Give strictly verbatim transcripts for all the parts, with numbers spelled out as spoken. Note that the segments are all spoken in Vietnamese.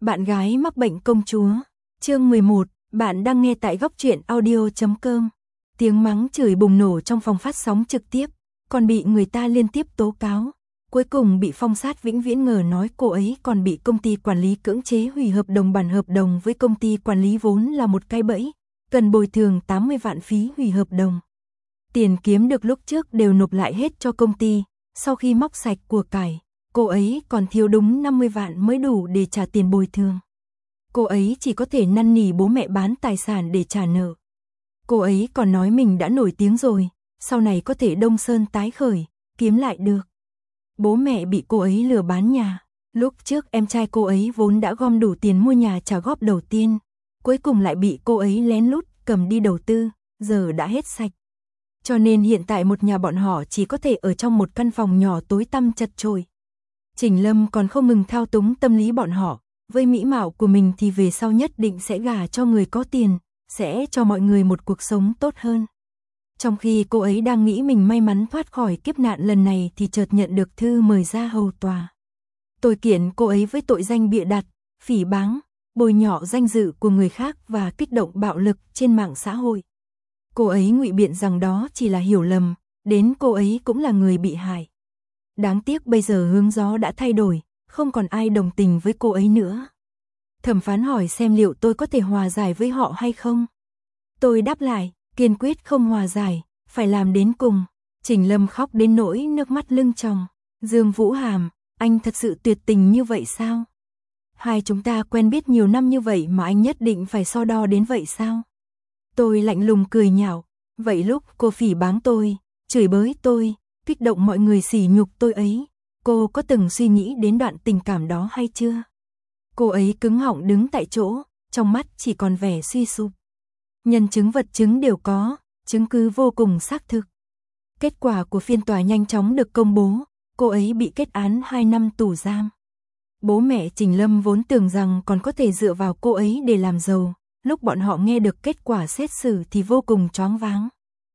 Bạn gái mắc bệnh công chúa. Chương mười một, bạn đang nghe tại góc truyện audio chấm com. Tiếng mắng chửi bùng nổ trong phòng phát sóng trực tiếp, còn bị người ta liên tiếp tố cáo. Cuối cùng bị Phong Sát vĩnh viễn ngờ nói cô ấy còn bị công ty quản lý cưỡng chế hủy hợp đồng, bản hợp đồng với công ty quản lý vốn là một cái bẫy, cần bồi thường tám mươi vạn phí hủy hợp đồng. Tiền kiếm được lúc trước đều nộp lại hết cho công ty, sau khi móc sạch của cải, cô ấy còn thiếu đúng năm mươi vạn mới đủ để trả tiền bồi thường. Cô ấy chỉ có thể năn nỉ bố mẹ bán tài sản để trả nợ. Cô ấy còn nói mình đã nổi tiếng rồi, sau này có thể đông sơn tái khởi, kiếm lại được. Bố mẹ bị cô ấy lừa bán nhà. Lúc trước em trai cô ấy vốn đã gom đủ tiền mua nhà trả góp đầu tiên, cuối cùng lại bị cô ấy lén lút cầm đi đầu tư, giờ đã hết sạch. Cho nên hiện tại một nhà bọn họ chỉ có thể ở trong một căn phòng nhỏ tối tăm chật chội. Trình Lâm còn không ngừng thao túng tâm lý bọn họ, với mỹ mạo của mình thì về sau nhất định sẽ gả cho người có tiền, sẽ cho mọi người một cuộc sống tốt hơn. Trong khi cô ấy đang nghĩ mình may mắn thoát khỏi kiếp nạn lần này thì chợt nhận được thư mời ra hầu tòa. Tôi kiện cô ấy với tội danh bịa đặt, phỉ báng, bôi nhọ danh dự của người khác và kích động bạo lực trên mạng xã hội. Cô ấy ngụy biện rằng đó chỉ là hiểu lầm, đến cô ấy cũng là người bị hại. Đáng tiếc bây giờ hướng gió đã thay đổi, không còn ai đồng tình với cô ấy nữa. Thẩm phán hỏi xem liệu tôi có thể hòa giải với họ hay không. Tôi đáp lại, kiên quyết không hòa giải, phải làm đến cùng. Trình Lâm khóc đến nỗi nước mắt lưng tròng. Dương Vũ Hàm, anh thật sự tuyệt tình như vậy sao? Hai chúng ta quen biết nhiều năm như vậy mà anh nhất định phải so đo đến vậy sao? Tôi lạnh lùng cười nhạo, vậy lúc cô phỉ báng tôi, chửi bới tôi, kích động mọi người sỉ nhục tôi ấy, cô có từng suy nghĩ đến đoạn tình cảm đó hay chưa? Cô ấy cứng họng đứng tại chỗ, trong mắt chỉ còn vẻ suy sụp. Nhân chứng vật chứng đều có, chứng cứ vô cùng xác thực. Kết quả của phiên tòa nhanh chóng được công bố, cô ấy bị kết án hai năm tù giam. Bố mẹ Trình Lâm vốn tưởng rằng còn có thể dựa vào cô ấy để làm giàu, lúc bọn họ nghe được kết quả xét xử thì vô cùng choáng váng.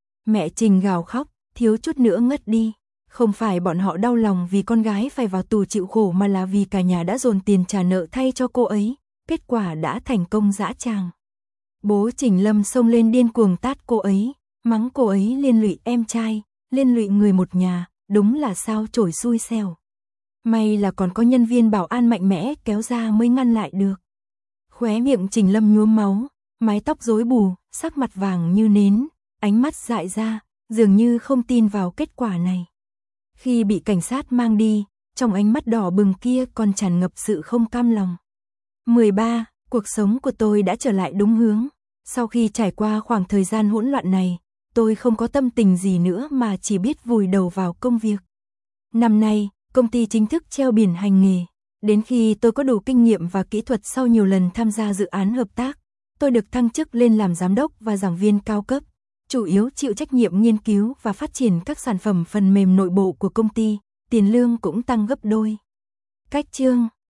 Mẹ Trình gào khóc, thiếu chút nữa ngất đi. Không phải bọn họ đau lòng vì con gái phải vào tù chịu khổ mà là vì cả nhà đã dồn tiền trả nợ thay cho cô ấy, kết quả đã thành công dã tràng. Bố Trình Lâm xông lên điên cuồng tát cô ấy, mắng cô ấy liên lụy em trai, liên lụy người một nhà, đúng là sao chổi xui xẻo. May là còn có nhân viên bảo an mạnh mẽ kéo ra mới ngăn lại được. Khóe miệng Trình Lâm nhuốm máu, mái tóc rối bù, sắc mặt vàng như nến, ánh mắt dại ra, dường như không tin vào kết quả này. Khi bị cảnh sát mang đi, trong ánh mắt đỏ bừng kia còn tràn ngập sự không cam lòng. mười ba. Cuộc sống của tôi đã trở lại đúng hướng. Sau khi trải qua khoảng thời gian hỗn loạn này, tôi không có tâm tình gì nữa mà chỉ biết vùi đầu vào công việc. Năm nay, công ty chính thức treo biển hành nghề. Đến khi tôi có đủ kinh nghiệm và kỹ thuật sau nhiều lần tham gia dự án hợp tác, tôi được thăng chức lên làm giám đốc và giảng viên cao cấp, chủ yếu chịu trách nhiệm nghiên cứu và phát triển các sản phẩm phần mềm nội bộ của công ty, tiền lương cũng tăng gấp đôi. Cách chương